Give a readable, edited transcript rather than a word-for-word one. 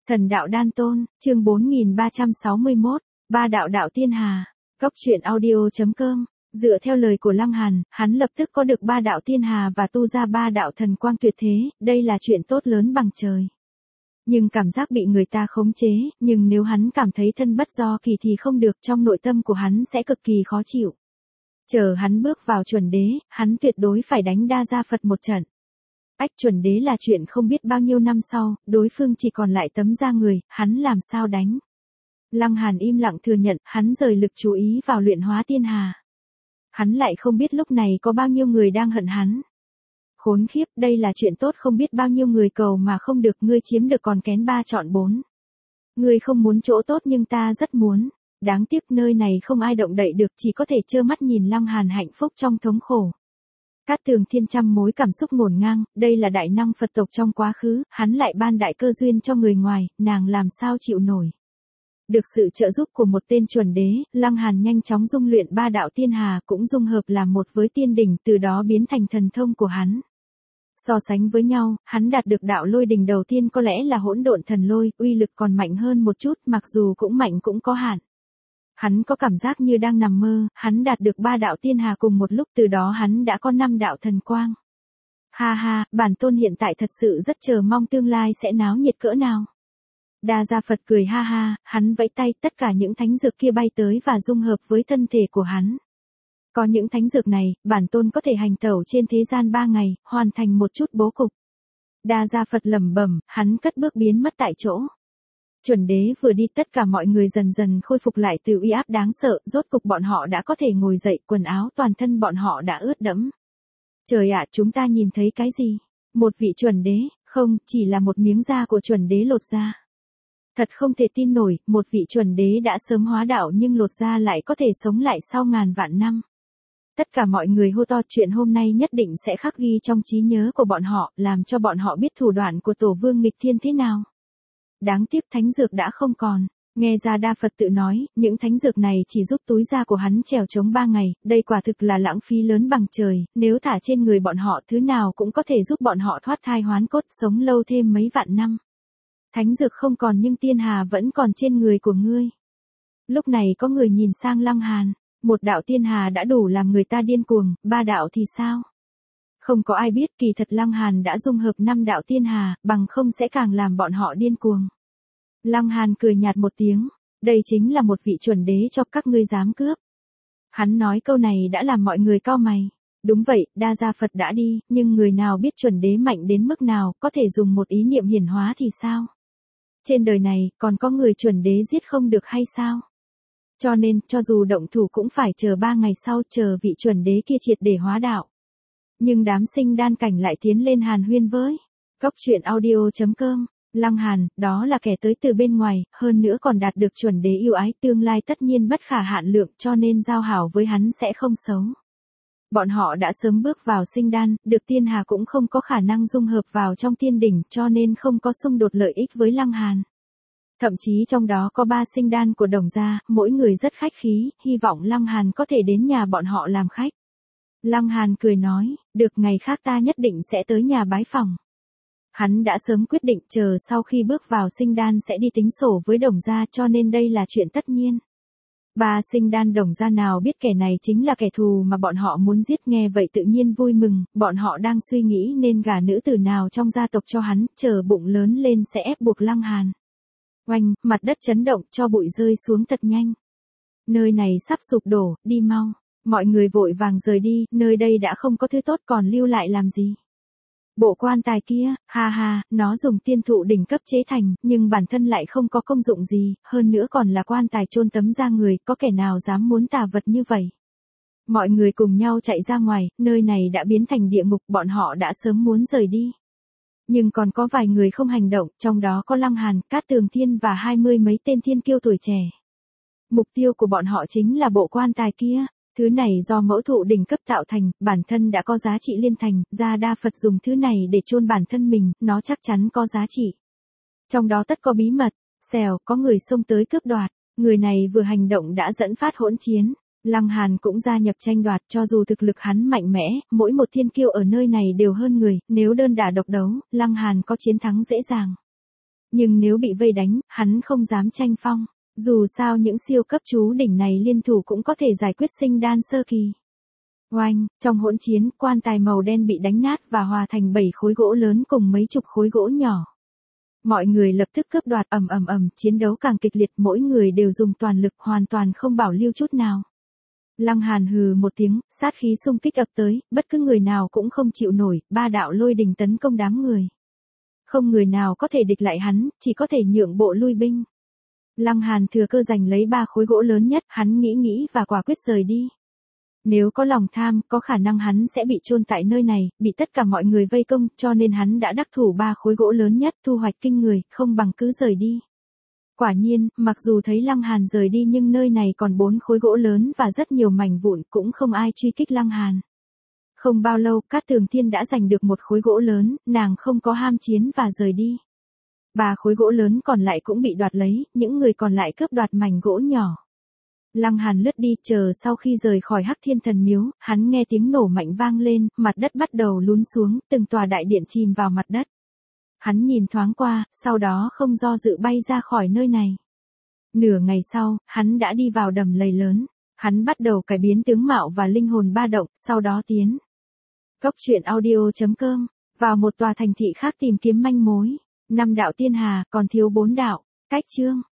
Thần đạo đan tôn, chương 4361, ba đạo đạo tiên hà. Cốc truyện audio.com. Dựa theo lời của Lăng Hàn, hắn lập tức có được ba đạo tiên hà và tu ra ba đạo thần quang tuyệt thế, đây là chuyện tốt lớn bằng trời. Nhưng cảm giác bị người ta khống chế, nhưng nếu hắn cảm thấy thân bất do kỳ thì không được, trong nội tâm của hắn sẽ cực kỳ khó chịu. Chờ hắn bước vào chuẩn đế, hắn tuyệt đối phải đánh Đa Gia Phật một trận. Ách, chuẩn đế là chuyện không biết bao nhiêu năm sau, đối phương chỉ còn lại tấm da người, hắn làm sao đánh. Lăng Hàn im lặng thừa nhận, hắn rời lực chú ý vào luyện hóa tiên hà. Hắn lại không biết lúc này có bao nhiêu người đang hận hắn. Khốn khiếp, đây là chuyện tốt không biết bao nhiêu người cầu mà không được, ngươi chiếm được còn kén 3 chọn 4. Ngươi không muốn chỗ tốt nhưng ta rất muốn. Đáng tiếc nơi này không ai động đậy được, chỉ có thể trơ mắt nhìn Lăng Hàn hạnh phúc trong thống khổ. Cát Tường Thiên trăm mối cảm xúc ngổn ngang, đây là đại năng Phật tộc trong quá khứ, hắn lại ban đại cơ duyên cho người ngoài, nàng làm sao chịu nổi. Được sự trợ giúp của một tên chuẩn đế, Lăng Hàn nhanh chóng dung luyện ba đạo tiên hà cũng dung hợp làm một với tiên đỉnh, từ đó biến thành thần thông của hắn. So sánh với nhau, hắn đạt được đạo lôi đỉnh đầu tiên có lẽ là hỗn độn thần lôi, uy lực còn mạnh hơn một chút, mặc dù cũng mạnh cũng có hạn. Hắn có cảm giác như đang nằm mơ, hắn đạt được ba đạo tiên hà cùng một lúc, từ đó hắn đã có 5 đạo thần quang. Ha ha, bản tôn hiện tại thật sự rất chờ mong tương lai sẽ náo nhiệt cỡ nào. Đa Gia Phật cười ha ha, hắn vẫy tay, tất cả những thánh dược kia bay tới và dung hợp với thân thể của hắn. Có những thánh dược này, bản tôn có thể hành tẩu trên thế gian 3 ngày, hoàn thành một chút bố cục. Đa Gia Phật lẩm bẩm, hắn cất bước biến mất tại chỗ. Chuẩn đế vừa đi, tất cả mọi người dần dần khôi phục lại từ uy áp đáng sợ, rốt cục bọn họ đã có thể ngồi dậy, quần áo toàn thân bọn họ đã ướt đẫm. Trời ạ, chúng ta nhìn thấy cái gì? Một vị chuẩn đế, không, chỉ là một miếng da của chuẩn đế lột ra. Thật không thể tin nổi, một vị chuẩn đế đã sớm hóa đạo nhưng lột da lại có thể sống lại sau ngàn vạn năm. Tất cả mọi người hô to, chuyện hôm nay nhất định sẽ khắc ghi trong trí nhớ của bọn họ, làm cho bọn họ biết thủ đoạn của tổ vương nghịch thiên thế nào. Đáng tiếc thánh dược đã không còn. Nghe ra Đa Phật tự nói, những thánh dược này chỉ giúp túi da của hắn trèo chống 3 ngày, đây quả thực là lãng phí lớn bằng trời, nếu thả trên người bọn họ thứ nào cũng có thể giúp bọn họ thoát thai hoán cốt, sống lâu thêm mấy vạn năm. Thánh dược không còn nhưng tiên hà vẫn còn trên người của ngươi. Lúc này có người nhìn sang Lăng Hàn, một đạo tiên hà đã đủ làm người ta điên cuồng, 3 đạo thì sao? Không có ai biết kỳ thật Lăng Hàn đã dung hợp 5 đạo tiên hà, bằng không sẽ càng làm bọn họ điên cuồng. Lăng Hàn cười nhạt một tiếng, đây chính là một vị chuẩn đế cho các ngươi dám cướp. Hắn nói câu này đã làm mọi người cau mày. Đúng vậy, Đa Gia Phật đã đi, nhưng người nào biết chuẩn đế mạnh đến mức nào, có thể dùng một ý niệm hiển hóa thì sao? Trên đời này, còn có người chuẩn đế giết không được hay sao? Cho nên, cho dù động thủ cũng phải chờ 3 ngày sau, chờ vị chuẩn đế kia triệt để hóa đạo. Nhưng đám sinh đan cảnh lại tiến lên hàn huyên với Cốc truyện audio.com. Lăng Hàn, đó là kẻ tới từ bên ngoài, hơn nữa còn đạt được chuẩn đế yêu ái, tương lai tất nhiên bất khả hạn lượng, cho nên giao hảo với hắn sẽ không xấu. Bọn họ đã sớm bước vào sinh đan, được tiên hà cũng không có khả năng dung hợp vào trong tiên đỉnh, cho nên không có xung đột lợi ích với Lăng Hàn. Thậm chí trong đó có 3 sinh đan của Đồng gia, mỗi người rất khách khí, hy vọng Lăng Hàn có thể đến nhà bọn họ làm khách. Lăng Hàn cười nói, được, ngày khác ta nhất định sẽ tới nhà bái phỏng. Hắn đã sớm quyết định chờ sau khi bước vào sinh đan sẽ đi tính sổ với Đồng gia, cho nên đây là chuyện tất nhiên. 3 sinh đan Đồng gia nào biết kẻ này chính là kẻ thù mà bọn họ muốn giết, nghe vậy tự nhiên vui mừng, bọn họ đang suy nghĩ nên gả nữ tử nào trong gia tộc cho hắn, chờ bụng lớn lên sẽ ép buộc Lăng Hàn. Oanh, mặt đất chấn động, cho bụi rơi xuống thật nhanh. Nơi này sắp sụp đổ, đi mau. Mọi người vội vàng rời đi, nơi đây đã không có thứ tốt còn lưu lại làm gì. Bộ quan tài kia, ha ha, nó dùng tiên thụ đỉnh cấp chế thành, nhưng bản thân lại không có công dụng gì, hơn nữa còn là quan tài chôn tấm da người, có kẻ nào dám muốn tà vật như vậy. Mọi người cùng nhau chạy ra ngoài, nơi này đã biến thành địa ngục, bọn họ đã sớm muốn rời đi. Nhưng còn có vài người không hành động, trong đó có Lăng Hàn, Cát Tường Thiên và 20 mấy tên thiên kiêu tuổi trẻ. Mục tiêu của bọn họ chính là bộ quan tài kia. Thứ này do mẫu thụ đỉnh cấp tạo thành, bản thân đã có giá trị liên thành, ra Đa Phật dùng thứ này để chôn bản thân mình, nó chắc chắn có giá trị. Trong đó tất có bí mật, xèo, có người xông tới cướp đoạt, người này vừa hành động đã dẫn phát hỗn chiến. Lăng Hàn cũng gia nhập tranh đoạt, cho dù thực lực hắn mạnh mẽ, mỗi một thiên kiêu ở nơi này đều hơn người, nếu đơn đả độc đấu, Lăng Hàn có chiến thắng dễ dàng. Nhưng nếu bị vây đánh, hắn không dám tranh phong. Dù sao những siêu cấp chú đỉnh này liên thủ cũng có thể giải quyết sinh đan sơ kỳ. Oanh, trong hỗn chiến, quan tài màu đen bị đánh nát và hòa thành 7 khối gỗ lớn cùng mấy chục khối gỗ nhỏ. Mọi người lập tức cướp đoạt, chiến đấu càng kịch liệt, mỗi người đều dùng toàn lực, hoàn toàn không bảo lưu chút nào. Lăng Hàn hừ một tiếng, sát khí xung kích ập tới, bất cứ người nào cũng không chịu nổi, ba đạo lôi đình tấn công đám người. Không người nào có thể địch lại hắn, chỉ có thể nhượng bộ lui binh. Lăng Hàn thừa cơ giành lấy 3 khối gỗ lớn nhất, hắn nghĩ và quả quyết rời đi. Nếu có lòng tham, có khả năng hắn sẽ bị chôn tại nơi này, bị tất cả mọi người vây công, cho nên hắn đã đắc thủ 3 khối gỗ lớn nhất, thu hoạch kinh người, không bằng cứ rời đi. Quả nhiên, mặc dù thấy Lăng Hàn rời đi nhưng nơi này còn 4 khối gỗ lớn và rất nhiều mảnh vụn, cũng không ai truy kích Lăng Hàn. Không bao lâu, Cát Tường Thiên đã giành được 1 khối gỗ lớn, nàng không có ham chiến và rời đi. 3 khối gỗ lớn còn lại cũng bị đoạt lấy, những người còn lại cướp đoạt mảnh gỗ nhỏ. Lăng Hàn lướt đi, chờ sau khi rời khỏi Hắc Thiên Thần Miếu, hắn nghe tiếng nổ mạnh vang lên, mặt đất bắt đầu lún xuống, từng tòa đại điện chìm vào mặt đất. Hắn nhìn thoáng qua, sau đó không do dự bay ra khỏi nơi này. Nửa ngày sau, hắn đã đi vào đầm lầy lớn. Hắn bắt đầu cải biến tướng mạo và linh hồn ba động, sau đó tiến. Goctruyện.audio.com, vào một tòa thành thị khác tìm kiếm manh mối. 5 đạo tiên hà, còn thiếu 4 đạo. Cách chương.